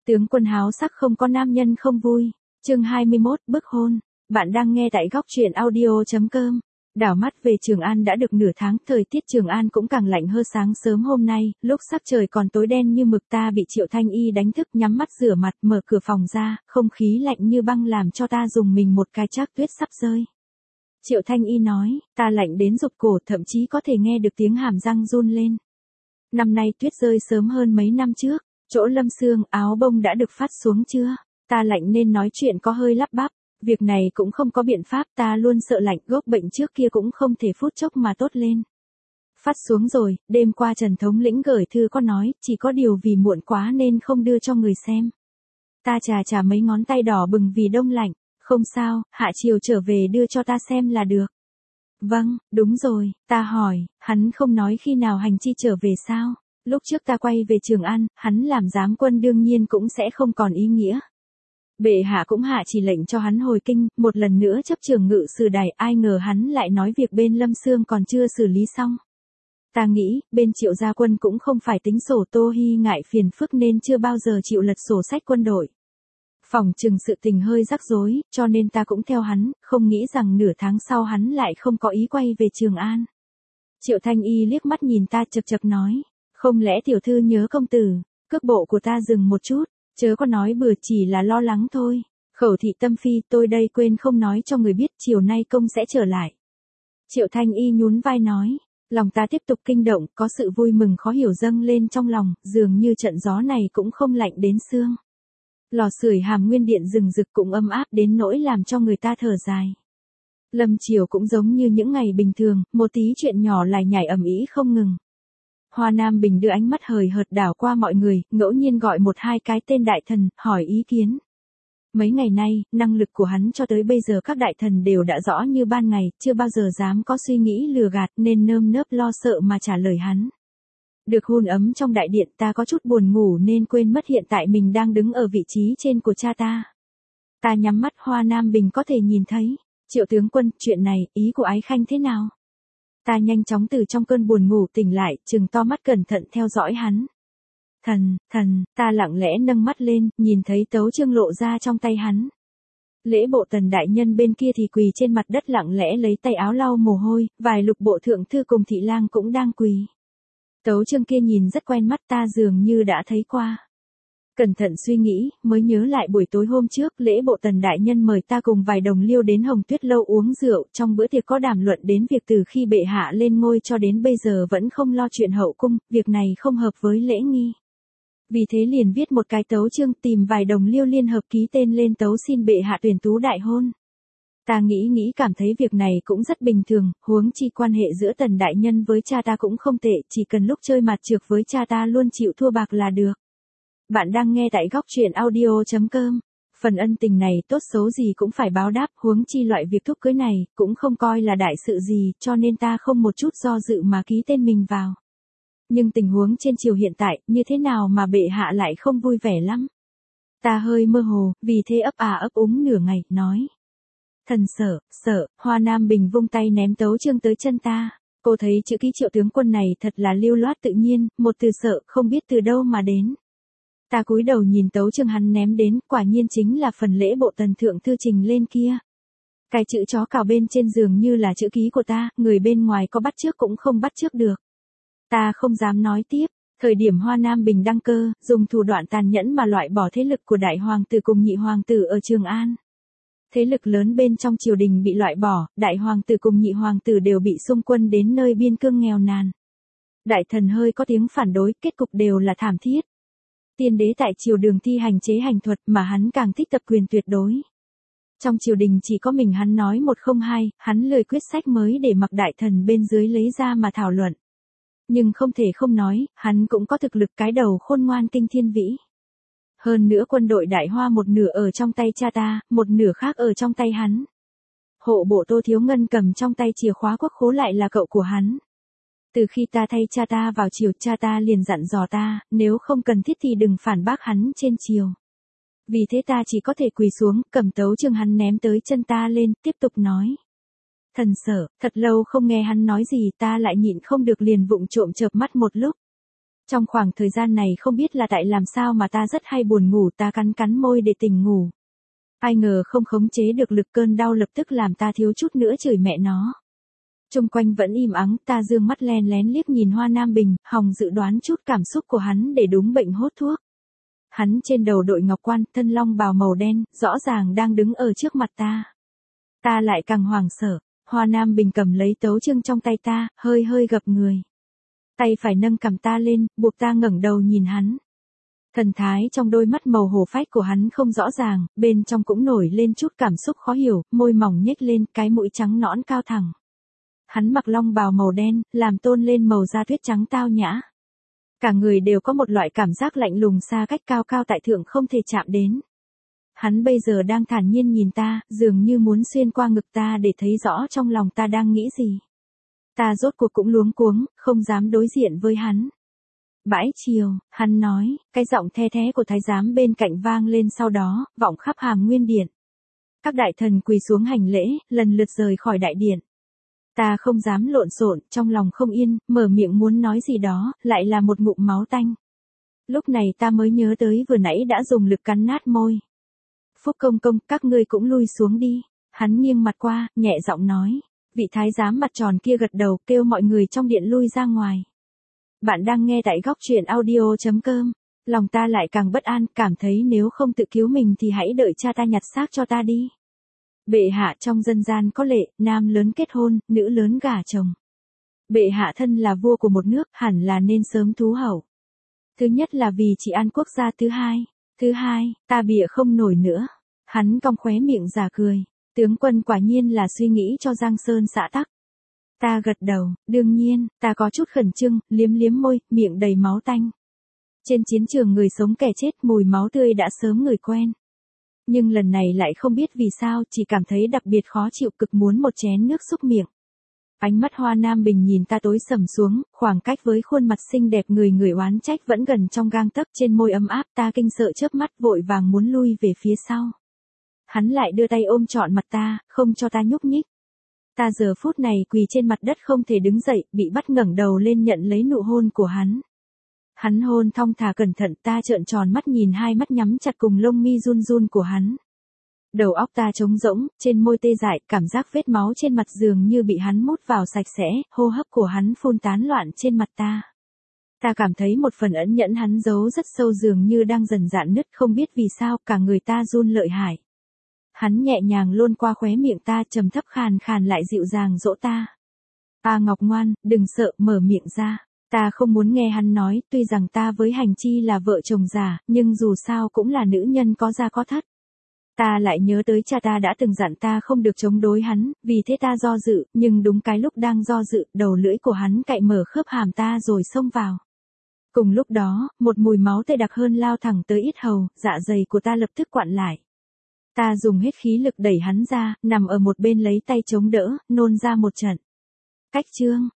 Tướng quân háo sắc không có nam nhân không vui. Chương 21, bức hôn. Bạn đang nghe tại góc truyện audio.com. Đảo mắt về Trường An đã được nửa tháng, thời tiết Trường An cũng càng lạnh hơn. Sáng sớm hôm nay, lúc sắc trời còn tối đen như mực, ta bị Triệu Thanh Y đánh thức, nhắm mắt rửa mặt, mở cửa phòng ra, không khí lạnh như băng làm cho ta dùng mình một cái, trác tuyết sắp rơi. Triệu Thanh Y nói, ta lạnh đến rụt cổ, thậm chí có thể nghe được tiếng hàm răng run lên. Năm nay tuyết rơi sớm hơn mấy năm trước. Chỗ Lâm Sương, áo bông đã được phát xuống chưa? Ta lạnh nên nói chuyện có hơi lắp bắp. Việc này cũng không có biện pháp, ta luôn sợ lạnh, gốc bệnh trước kia cũng không thể phút chốc mà tốt lên. Phát xuống rồi, đêm qua Trần thống lĩnh gửi thư có nói, chỉ có điều vì muộn quá nên không đưa cho người xem. Ta chà mấy ngón tay đỏ bừng vì đông lạnh. Không sao, hạ chiều trở về đưa cho ta xem là được. Vâng, đúng rồi, ta hỏi, hắn không nói khi nào hành chi trở về sao? Lúc trước ta quay về Trường An, hắn làm giám quân đương nhiên cũng sẽ không còn ý nghĩa. Bệ hạ cũng hạ chỉ lệnh cho hắn hồi kinh, một lần nữa chấp trường ngự sử đài, ai ngờ hắn lại nói việc bên Lâm Sương còn chưa xử lý xong. Ta nghĩ, bên Triệu gia quân cũng không phải tính sổ, Tô Hi ngại phiền phức nên chưa bao giờ chịu lật sổ sách quân đội. Phỏng chừng sự tình hơi rắc rối, cho nên ta cũng theo hắn, không nghĩ rằng nửa tháng sau hắn lại không có ý quay về Trường An. Triệu Thanh Y liếc mắt nhìn ta chậc chậc nói. Không lẽ tiểu thư nhớ công tử? Cước bộ của ta dừng một chút, chớ có nói bừa, chỉ là lo lắng thôi. Khẩu thị tâm phi, tôi đây quên không nói cho người biết, chiều nay công sẽ trở lại. Triệu Thanh Y nhún vai nói, lòng ta tiếp tục kinh động, có sự vui mừng khó hiểu dâng lên trong lòng, dường như trận gió này cũng không lạnh đến xương. Lò sưởi Hàm Nguyên Điện rừng rực cũng ấm áp đến nỗi làm cho người ta thở dài. Lâm chiều cũng giống như những ngày bình thường, một tí chuyện nhỏ lải nhải ầm ĩ không ngừng. Hoa Nam Bình đưa ánh mắt hời hợt đảo qua mọi người, ngẫu nhiên gọi một hai cái tên đại thần, hỏi ý kiến. Mấy ngày nay, năng lực của hắn cho tới bây giờ các đại thần đều đã rõ như ban ngày, chưa bao giờ dám có suy nghĩ lừa gạt nên nơm nớp lo sợ mà trả lời hắn. Được hôn ấm trong đại điện, ta có chút buồn ngủ nên quên mất hiện tại mình đang đứng ở vị trí trên của cha ta. Ta nhắm mắt, Hoa Nam Bình có thể nhìn thấy. Triệu tướng quân, chuyện này, ý của ái khanh thế nào? Ta nhanh chóng từ trong cơn buồn ngủ tỉnh lại, trừng to mắt cẩn thận theo dõi hắn. Thần, ta lặng lẽ nâng mắt lên, nhìn thấy tấu chương lộ ra trong tay hắn. Lễ bộ Tần đại nhân bên kia thì quỳ trên mặt đất lặng lẽ lấy tay áo lau mồ hôi, vài lục bộ thượng thư cùng thị lang cũng đang quỳ. Tấu chương kia nhìn rất quen mắt, ta dường như đã thấy qua. Cẩn thận suy nghĩ, mới nhớ lại buổi tối hôm trước, lễ bộ Tần đại nhân mời ta cùng vài đồng liêu đến Hồng Tuyết lâu uống rượu, trong bữa tiệc có đàm luận đến việc từ khi bệ hạ lên ngôi cho đến bây giờ vẫn không lo chuyện hậu cung, việc này không hợp với lễ nghi. Vì thế liền viết một cái tấu chương, tìm vài đồng liêu liên hợp ký tên lên tấu xin bệ hạ tuyển tú đại hôn. Ta nghĩ cảm thấy việc này cũng rất bình thường, huống chi quan hệ giữa Tần đại nhân với cha ta cũng không tệ, chỉ cần lúc chơi mặt trược với cha ta luôn chịu thua bạc là được. Bạn đang nghe tại góc truyện audio.com. Phần ân tình này tốt xấu gì cũng phải báo đáp, huống chi loại việc thúc cưới này cũng không coi là đại sự gì, cho nên ta không một chút do dự mà ký tên mình vào. Nhưng tình huống trên triều hiện tại, như thế nào mà bệ hạ lại không vui vẻ lắm? Ta hơi mơ hồ, vì thế ấp úng nửa ngày, nói. Thần sợ, Hoa Nam Bình vung tay ném tấu chương tới chân ta. Cô thấy chữ ký Triệu tướng quân này thật là lưu loát tự nhiên, một từ sợ không biết từ đâu mà đến. Ta cúi đầu nhìn tấu chương hắn ném đến, quả nhiên chính là phần lễ bộ Tần thượng thư trình lên kia. Cái chữ chó cào bên trên giường như là chữ ký của ta, người bên ngoài có bắt chước cũng không bắt chước được. Ta không dám nói tiếp, thời điểm Hoa Nam Bình đăng cơ, dùng thủ đoạn tàn nhẫn mà loại bỏ thế lực của đại hoàng tử cùng nhị hoàng tử ở Trường An. Thế lực lớn bên trong triều đình bị loại bỏ, đại hoàng tử cùng nhị hoàng tử đều bị xung quân đến nơi biên cương nghèo nàn. Đại thần hơi có tiếng phản đối, kết cục đều là thảm thiết. Tiên đế tại triều đường thi hành chế hành thuật mà hắn càng thích tập quyền tuyệt đối. Trong triều đình chỉ có mình hắn nói một không hai, hắn lười quyết sách mới để mặc đại thần bên dưới lấy ra mà thảo luận. Nhưng không thể không nói, hắn cũng có thực lực cái đầu khôn ngoan kinh thiên vĩ. Hơn nữa quân đội Đại Hoa một nửa ở trong tay cha ta, một nửa khác ở trong tay hắn. Hộ bộ Tô Thiếu Ngân cầm trong tay chìa khóa quốc khố lại là cậu của hắn. Từ khi ta thay cha ta vào triều, cha ta liền dặn dò ta, nếu không cần thiết thì đừng phản bác hắn trên triều. Vì thế ta chỉ có thể quỳ xuống, cầm tấu chương hắn ném tới chân ta lên, tiếp tục nói. Thần sợ, thật lâu không nghe hắn nói gì, ta lại nhịn không được liền vụng trộm chợp mắt một lúc. Trong khoảng thời gian này không biết là tại làm sao mà ta rất hay buồn ngủ, ta cắn cắn môi để tỉnh ngủ. Ai ngờ không khống chế được lực, cơn đau lập tức làm ta thiếu chút nữa chửi mẹ nó. Chung quanh vẫn im ắng, ta dương mắt len lén liếc nhìn Hoa Nam Bình, hòng dự đoán chút cảm xúc của hắn để đúng bệnh hốt thuốc. Hắn trên đầu đội ngọc quan, thân long bào màu đen, rõ ràng đang đứng ở trước mặt ta. Ta lại càng hoảng sợ, Hoa Nam Bình cầm lấy tấu chương trong tay ta, hơi hơi gập người. Tay phải nâng cằm ta lên, buộc ta ngẩng đầu nhìn hắn. Thần thái trong đôi mắt màu hổ phách của hắn không rõ ràng, bên trong cũng nổi lên chút cảm xúc khó hiểu, môi mỏng nhếch lên, cái mũi trắng nõn cao thẳng. Hắn mặc long bào màu đen, làm tôn lên màu da tuyết trắng tao nhã. Cả người đều có một loại cảm giác lạnh lùng xa cách, cao cao tại thượng không thể chạm đến. Hắn bây giờ đang thản nhiên nhìn ta, dường như muốn xuyên qua ngực ta để thấy rõ trong lòng ta đang nghĩ gì. Ta rốt cuộc cũng luống cuống, không dám đối diện với hắn. Bãi chiều, hắn nói, cái giọng the thé của thái giám bên cạnh vang lên, sau đó, vọng khắp Hàm Nguyên Điện. Các đại thần quỳ xuống hành lễ, lần lượt rời khỏi đại điện. Ta không dám lộn xộn, trong lòng không yên, mở miệng muốn nói gì đó, lại là một ngụm máu tanh. Lúc này ta mới nhớ tới vừa nãy đã dùng lực cắn nát môi. Phúc công công, các ngươi cũng lui xuống đi. Hắn nghiêng mặt qua, nhẹ giọng nói. Vị thái giám mặt tròn kia gật đầu, kêu mọi người trong điện lui ra ngoài. Bạn đang nghe tại góc truyện audio.com. Lòng ta lại càng bất an, cảm thấy nếu không tự cứu mình thì hãy đợi cha ta nhặt xác cho ta đi. Bệ hạ trong dân gian có lệ, nam lớn kết hôn, nữ lớn gả chồng. Bệ hạ thân là vua của một nước, hẳn là nên sớm thú hậu. Thứ nhất là vì trị an quốc gia, thứ hai, ta bịa không nổi nữa. Hắn cong khóe miệng giả cười. Tướng quân quả nhiên là suy nghĩ cho Giang Sơn xã tắc. Ta gật đầu, đương nhiên, ta có chút khẩn trương, liếm liếm môi, miệng đầy máu tanh. Trên chiến trường người sống kẻ chết, mùi máu tươi đã sớm ngửi quen. Nhưng lần này lại không biết vì sao, chỉ cảm thấy đặc biệt khó chịu, cực muốn một chén nước xúc miệng. Ánh mắt Hoa Nam Bình nhìn ta tối sầm xuống, khoảng cách với khuôn mặt xinh đẹp người oán trách vẫn gần trong gang tấc, trên môi ấm áp, ta kinh sợ chớp mắt, vội vàng muốn lui về phía sau. Hắn lại đưa tay ôm trọn mặt ta, không cho ta nhúc nhích. Ta giờ phút này quỳ trên mặt đất không thể đứng dậy, bị bắt ngẩng đầu lên nhận lấy nụ hôn của hắn. Hắn hôn thong thả cẩn thận, ta trợn tròn mắt nhìn hai mắt nhắm chặt cùng lông mi run run của hắn. Đầu óc ta trống rỗng, trên môi tê dại, cảm giác vết máu trên mặt dường như bị hắn mút vào sạch sẽ, hô hấp của hắn phun tán loạn trên mặt ta. Ta cảm thấy một phần ẩn nhẫn hắn giấu rất sâu dường như đang dần dạn nứt, không biết vì sao, cả người ta run lợi hại. Hắn nhẹ nhàng luôn qua khóe miệng ta, trầm thấp khàn khàn lại dịu dàng dỗ ta. A Ngọc ngoan, đừng sợ, mở miệng ra. Ta không muốn nghe hắn nói, tuy rằng ta với Hành Chi là vợ chồng già, nhưng dù sao cũng là nữ nhân có gia có thất. Ta lại nhớ tới cha ta đã từng dặn ta không được chống đối hắn, vì thế ta do dự, nhưng đúng cái lúc đang do dự, đầu lưỡi của hắn cạy mở khớp hàm ta rồi xông vào. Cùng lúc đó, một mùi máu tươi đặc hơn lao thẳng tới yết hầu, dạ dày của ta lập tức quặn lại. Ta dùng hết khí lực đẩy hắn ra, nằm ở một bên lấy tay chống đỡ, nôn ra một trận. Cách chương,